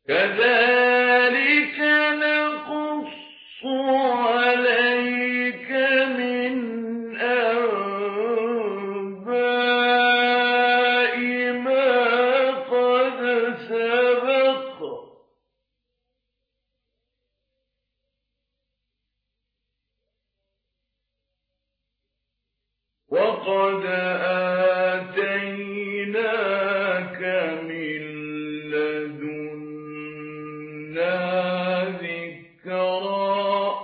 كذلك نقص عليك من أنباء ما قد سبق وقد آتيناك من لدنا ذكرا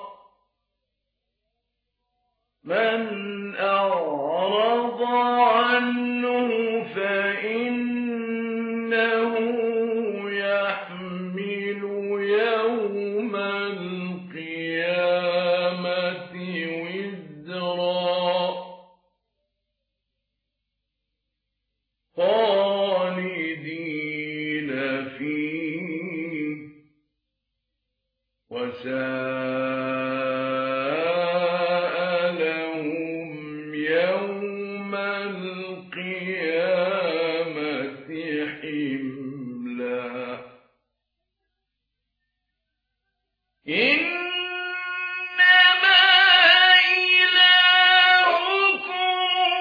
من أعرض عنه فإنه يحمل يوم القيامة وزرا خالدين فيه وساء لهم يوم القيامة حملا إنما إلهكم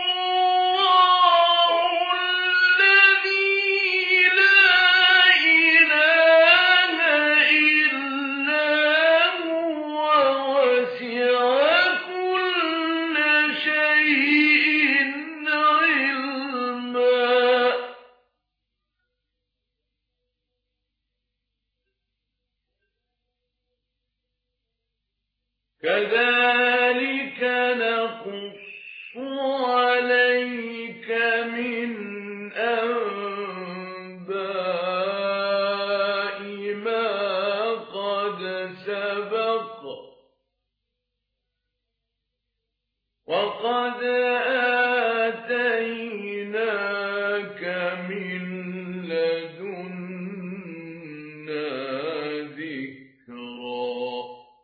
الله الذي لا إله إلا هو وسع كل شيء علما كذلك نقص عليك من أنباء ما قد سبق وقد آتيناك من لدنا ذكرا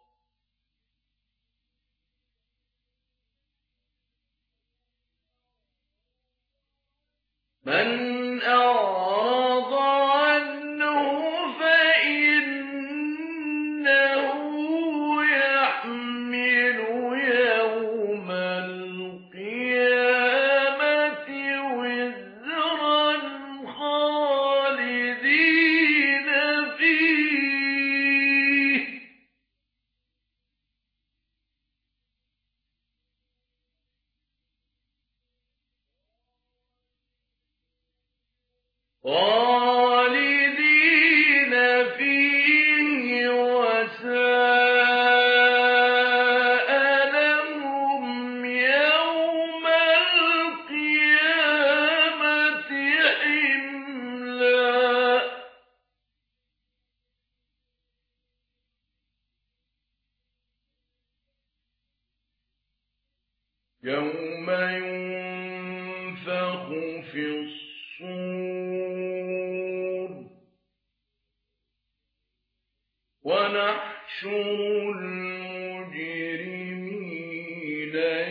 من أعرض عنه فإنه يحمل يوم القيامة وزرا خالدين فيه خالدين فيه وساء لهم يوم القيامة حملا يوم ينفخ في الصور ونحشر المجرمين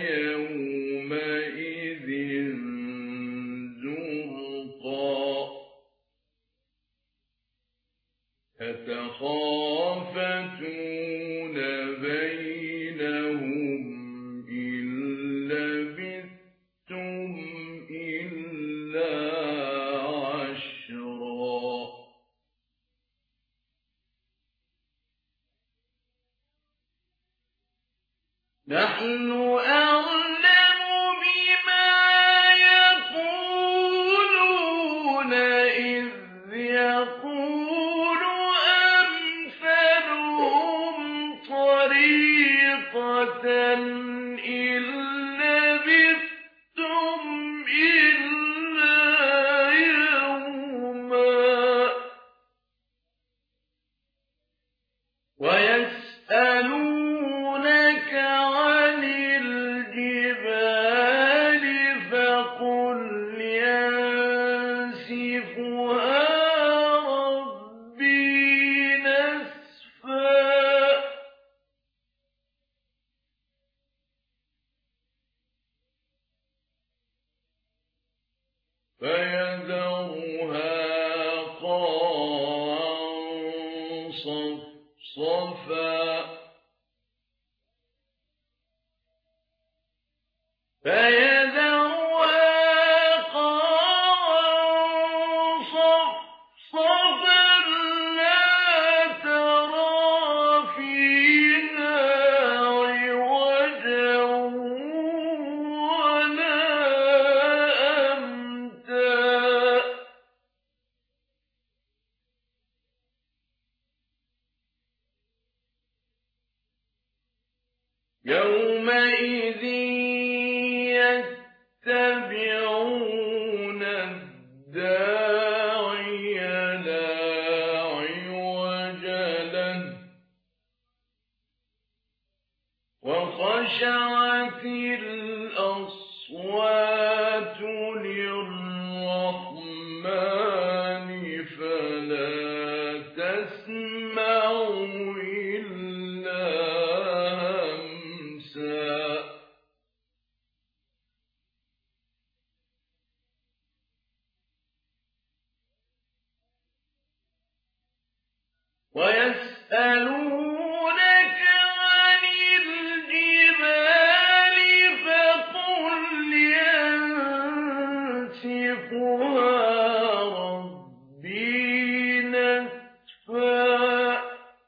يومئذ زرقا يتخافتون بينهم إن لبثتم إلا عشرا نحن أعلم بما يقولون إذ يقول أمثلهم طريقة إن لبثتم إلا يوما ويسألونك عن الجبال فقل ينسفها ربي نسفا يومئذ يتبعون الداعي لا عوج له وخشعت الأصوات للرحمن فلا تسمع إلا همسا ويسألونك عن الجبال فقل ينسفها ربي نسفا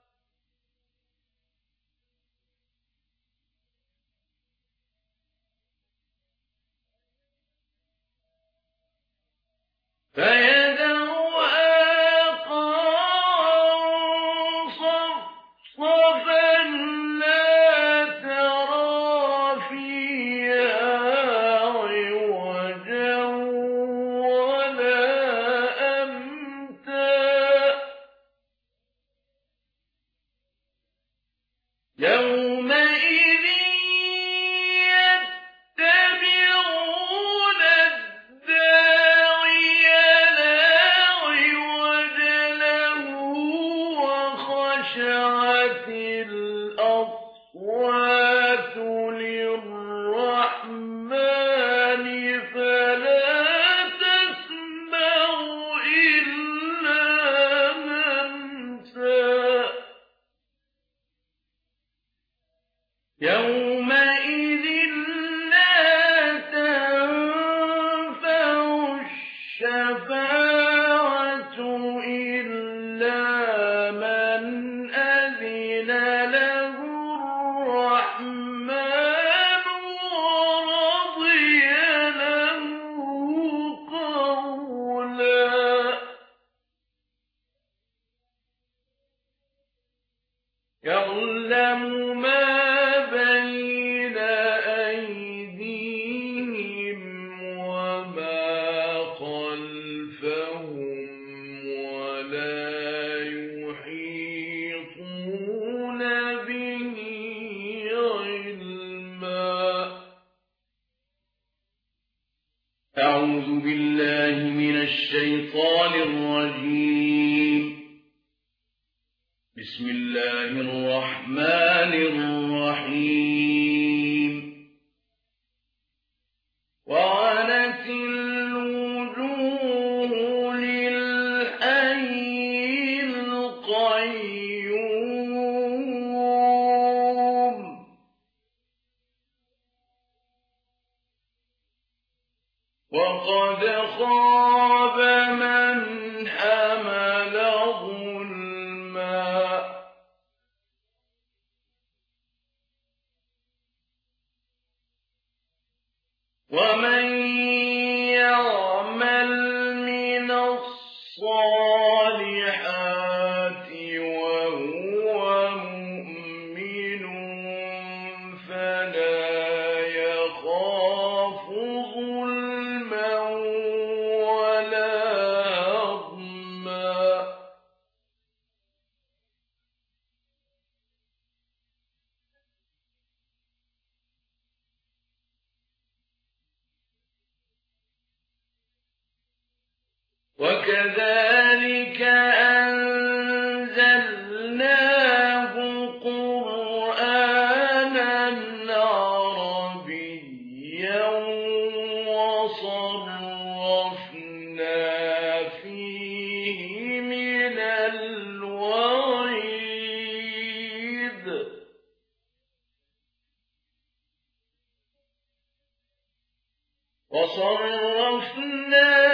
فيذرها قاعا صفصفا لا ترى فيها عوجا ولا أمتا يومئذ يتبعون الداعي لا عوج له وخشعت الأصوات للرحمن فلا تسمع إلا همسا يومئذ لا تنفع الشفاعة إلا من أذن له الرحمن ورضي له قولا يعلم ما بين أيديهم وما خلفهم ولا يحيطون به علما أعوذ بالله من الشيطان الرجيم بسم الله الرحمن الرحيم وعنت الوجوه للحي القيوم وقد خاب من حمل ظلما ومن يعمل من الصالحات وهو مؤمن فلا يخاف ظلما ولا هضما وكذلك أنزلناه قرآنا عربيا وصرفنا فيه من الوعيد وصرفنا